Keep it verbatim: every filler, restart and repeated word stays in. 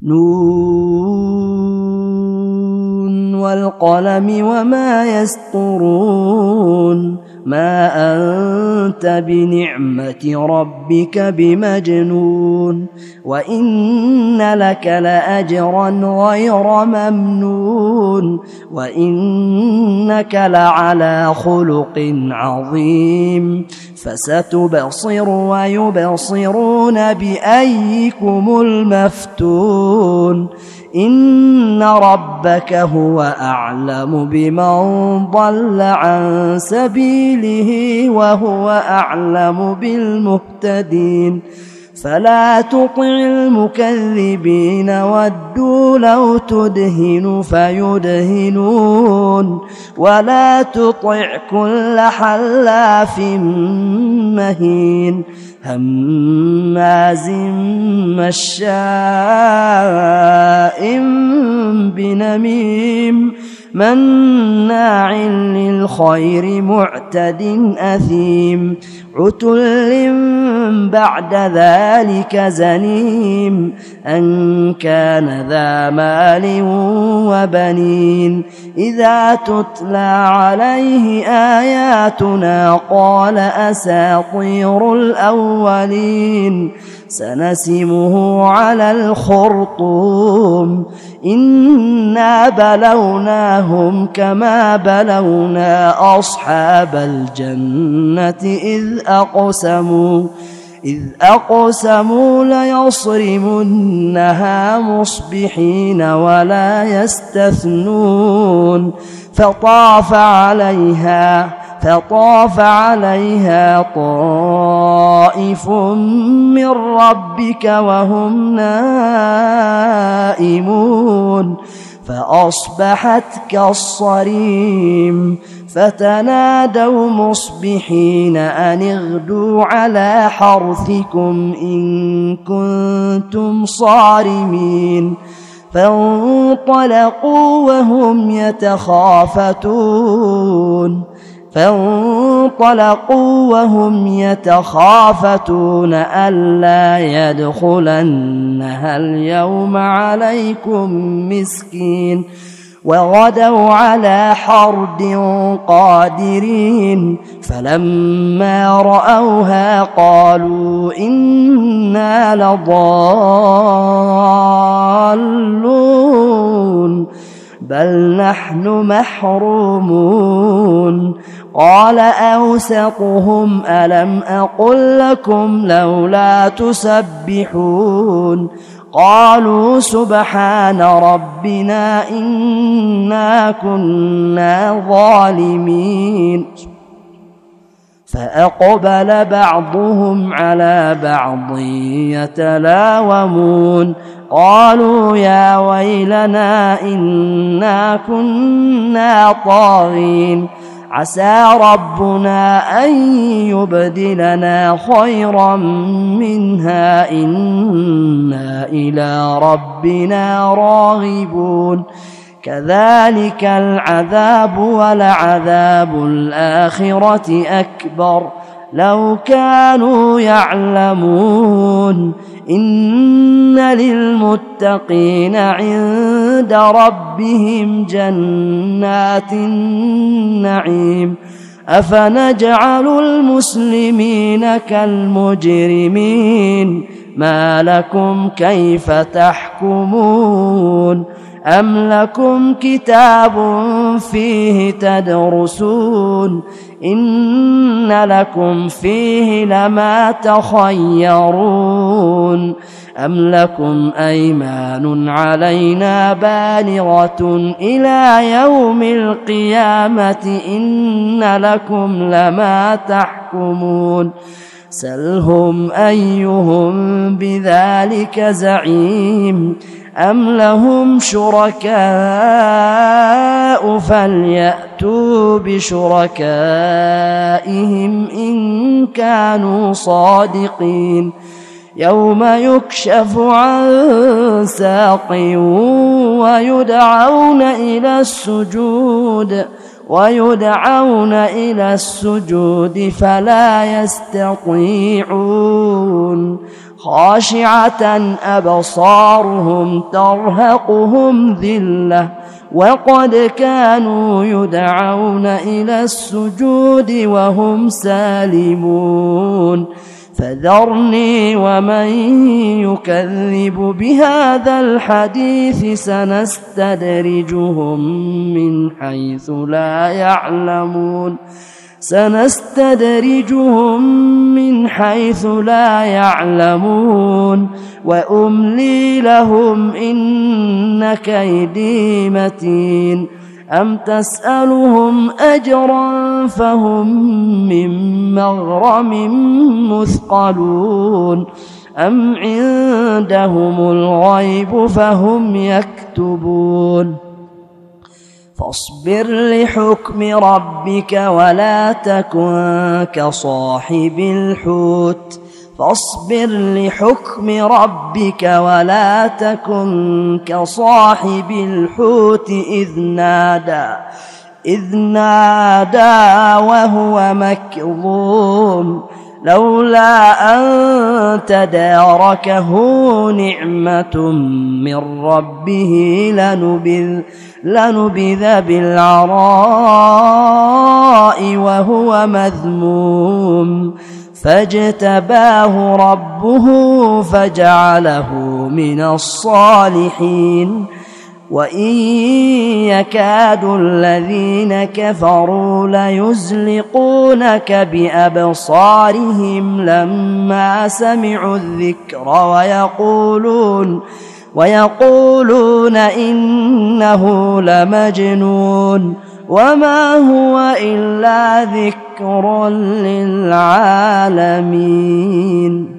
نون والقلم وما يسطرون ما أنت بنعمة ربك بمجنون وإن لك لأجرا غير ممنون وإنك لعلى خلق عظيم فستبصر ويبصرون بأيكم المفتون إن ربك هو أعلم بمن ضل عن سبيله وهو أعلم بالمهتدين فلا تطع المكذبين ودوا لو تدهن فيدهنون ولا تطع كل حلاف مهين هماز مشاء بنميم مناع للخير معتد أثيم عتل بعد ذلك زنيم أن كان ذا مال وبنين إذا تتلى عليه آياتنا قال أساطير الأولين سنسمه على الخرطوم إنا بلوناهم كما بلونا أصحاب الجنة إذ أقسموا إذ أقسموا ليصرمنها مصبحين ولا يستثنون فطاف عليها فطاف عليها طائف من ربك وهم نائمون فأصبحت كالصريم فتنادوا مصبحين أن اغدوا على حرثكم إن كنتم صارمين فانطلقوا وهم يتخافتون فانطلقوا وهم يتخافتون ألا يدخلنها اليوم عليكم مسكين وغدوا على حرد قادرين فلما رأوها قالوا إنا لضالون بل نحن محرومون قال أوسطهم ألم أقل لكم لولا تسبحون قالوا سبحان ربنا إنا كنا ظالمين فأقبل بعضهم على بعض يتلاومون قالوا يا ويلنا إنا كنا طاغين عسى ربنا أن يبدلنا خيرا منها إنا إلى ربنا راغبون كذلك العذاب ولعذاب الآخرة أكبر لو كانوا يعلمون إن للمتقين عند ربهم جنات النعيم أفنجعل المسلمين كالمجرمين ما لكم كيف تحكمون أم لكم كتاب فيه تدرسون إن لكم فيه لما تخيرون أم لكم أيمان علينا بالغة إلى يوم القيامة إن لكم لما تحكمون سلهم أيهم بذلك زعيم أم لهم شركاء فليأتوا بشركائهم إن كانوا صادقين يوم يكشف عن ساق ويدعون إلى السجود ويدعون إلى السجود فلا يستطيعون خاشعة أبصارهم ترهقهم ذلة وقد كانوا يدعون إلى السجود وهم سالمون فذرني ومن يكذب بهذا الحديث سنستدرجهم من حيث لا يعلمون سنستدرجهم من حيث لا يعلمون وأملي لهم إن كيدي متين أم تسألهم أجرا فهم من مغرم مثقلون أم عندهم الغيب فهم يكتبون فاصبر لحكم ربك ولا تكن كصاحب الحوت فاصبر لحكم ربك ولا تكن كصاحب الحوت إذ نادى إذ نادى وهو مكظوم لولا أن تداركه نعمة من ربه لنبذ, لنبذ بالعراء وهو مذموم فاجتباه ربه فجعله من الصالحين وإن يكاد الذين كفروا ليزلقونك بأبصارهم لما سمعوا الذكر ويقولون ويقولون إنه لمجنون وما هو إلا ذكر للعالمين.